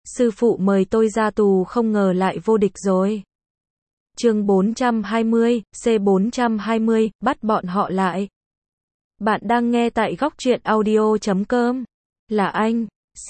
sư phụ mời tôi ra tù không ngờ lại vô địch rồi. Chương 420, C420, bắt bọn họ lại. Bạn đang nghe tại góc truyện audio.com. Là anh,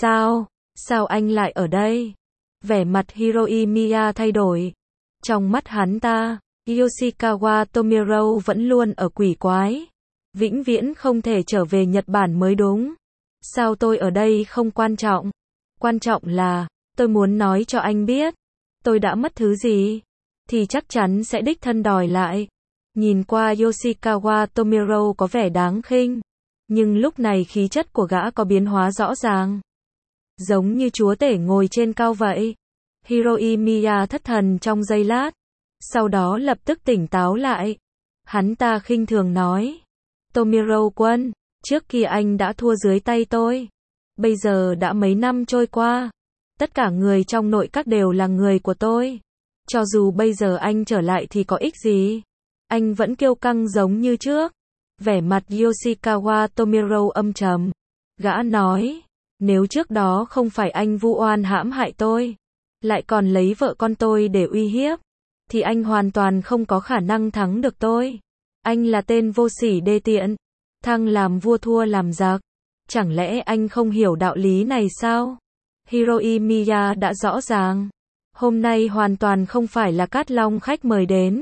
sao anh lại ở đây? Vẻ mặt Hiroimiya thay đổi. Trong mắt hắn ta, Yoshikawa Tomiro vẫn luôn ở quỷ quái. Vĩnh viễn không thể trở về Nhật Bản mới đúng. Sao tôi ở đây không quan trọng? Quan trọng là, tôi muốn nói cho anh biết. Tôi đã mất thứ gì? Thì chắc chắn sẽ đích thân đòi lại. Nhìn qua Yoshikawa Tomiro có vẻ đáng khinh. Nhưng lúc này khí chất của gã có biến hóa rõ ràng. Giống như chúa tể ngồi trên cao vậy. Hiroimiya thất thần trong giây lát. Sau đó lập tức tỉnh táo lại. Hắn ta khinh thường nói. Tomiro quân, trước kia anh đã thua dưới tay tôi. Bây giờ đã mấy năm trôi qua. Tất cả người trong nội các đều là người của tôi. Cho dù bây giờ anh trở lại thì có ích gì? Anh vẫn kiêu căng giống như trước. Vẻ mặt Yoshikawa Tomiro âm trầm. Gã nói, nếu trước đó không phải anh vu oan hãm hại tôi, lại còn lấy vợ con tôi để uy hiếp, thì anh hoàn toàn không có khả năng thắng được tôi. Anh là tên vô sỉ đê tiện, thăng làm vua thua làm giặc. Chẳng lẽ anh không hiểu đạo lý này sao? Hiroimiya đã rõ ràng. Hôm nay hoàn toàn không phải là Cát Long khách mời đến,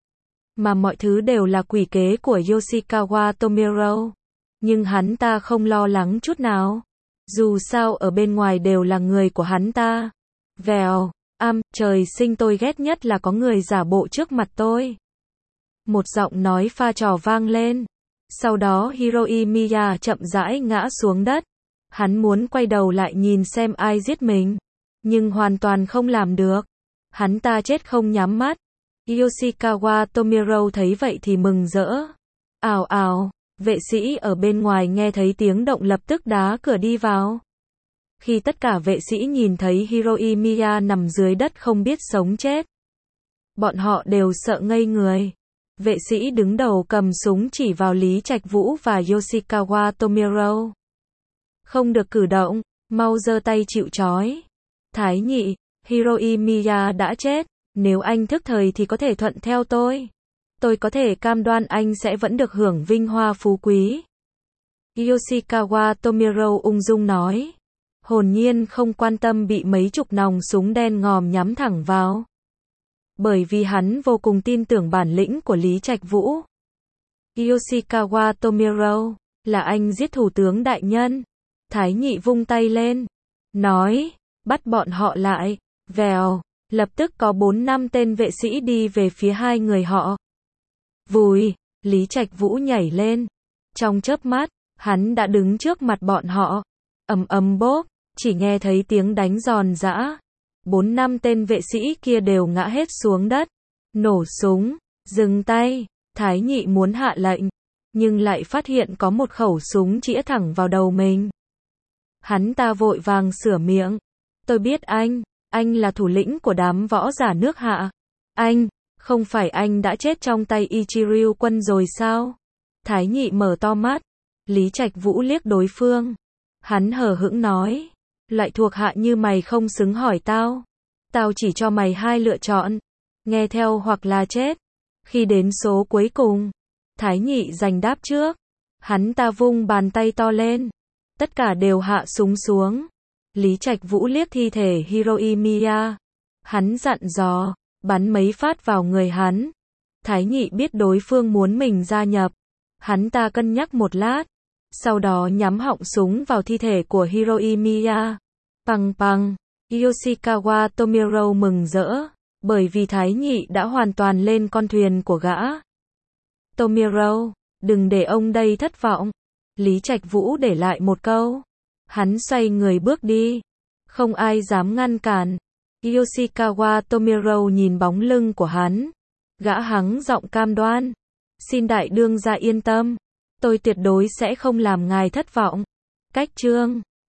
mà mọi thứ đều là quỷ kế của Yoshikawa Tomiro. Nhưng hắn ta không lo lắng chút nào. Dù sao ở bên ngoài đều là người của hắn ta. Vèo, trời sinh tôi ghét nhất là có người giả bộ trước mặt tôi. Một giọng nói pha trò vang lên. Sau đó Hiroimiya chậm rãi ngã xuống đất. Hắn muốn quay đầu lại nhìn xem ai giết mình, nhưng hoàn toàn không làm được. Hắn ta chết không nhắm mắt. Yoshikawa Tomiro thấy vậy thì mừng rỡ. Ào ào, vệ sĩ ở bên ngoài nghe thấy tiếng động lập tức đá cửa đi vào. Khi tất cả vệ sĩ nhìn thấy Hiroimiya nằm dưới đất không biết sống chết, bọn họ đều sợ ngây người. Vệ sĩ đứng đầu cầm súng chỉ vào Lý Trạch Vũ và Yoshikawa Tomiro. Không được cử động, mau giơ tay chịu trói. Thái nhị, Hiroimiya đã chết, nếu anh thức thời thì có thể thuận theo tôi. Tôi có thể cam đoan anh sẽ vẫn được hưởng vinh hoa phú quý. Yoshikawa Tomiro ung dung nói. Hồn nhiên không quan tâm bị mấy chục nòng súng đen ngòm nhắm thẳng vào. Bởi vì hắn vô cùng tin tưởng bản lĩnh của Lý Trạch Vũ. Yoshikawa Tomiro, là anh giết thủ tướng đại nhân. Thái nhị vung tay lên, nói, bắt bọn họ lại. Vèo, lập tức có 4-5 tên vệ sĩ đi về phía hai người họ. Vùi, Lý Trạch Vũ nhảy lên. Trong chớp mắt, hắn đã đứng trước mặt bọn họ. Ầm bốp, chỉ nghe thấy tiếng đánh giòn giã. 4-5 tên vệ sĩ kia đều ngã hết xuống đất. Nổ súng, dừng tay. Thái nhị muốn hạ lệnh, nhưng lại phát hiện có một khẩu súng chĩa thẳng vào đầu mình. Hắn ta vội vàng sửa miệng. Tôi biết anh là thủ lĩnh của đám võ giả nước Hạ. Không phải anh đã chết trong tay Ichiryu quân rồi sao? Thái nhị mở to mắt. Lý Trạch Vũ liếc đối phương. Hắn hờ hững nói. Loại thuộc hạ như mày không xứng hỏi tao. Tao chỉ cho mày hai lựa chọn. Nghe theo hoặc là chết. Khi đến số cuối cùng, Thái nhị giành đáp trước. Hắn ta vung bàn tay to lên. Tất cả đều hạ súng xuống. Lý Trạch Vũ liếc thi thể Hiroimiya. Hắn dặn dò, bắn mấy phát vào người hắn. Thái nhị biết đối phương muốn mình gia nhập. Hắn ta cân nhắc một lát. Sau đó nhắm họng súng vào thi thể của Hiroimiya. Păng. Yoshikawa Tomiro mừng rỡ. Bởi vì Thái nhị đã hoàn toàn lên con thuyền của gã. Tomiro, đừng để ông đây thất vọng. Lý Trạch Vũ để lại một câu. Hắn xoay người bước đi. Không ai dám ngăn cản. Yoshikawa Tomiro nhìn bóng lưng của hắn. Gã hắng giọng cam đoan. Xin đại đương gia yên tâm. Tôi tuyệt đối sẽ không làm ngài thất vọng. Cách chương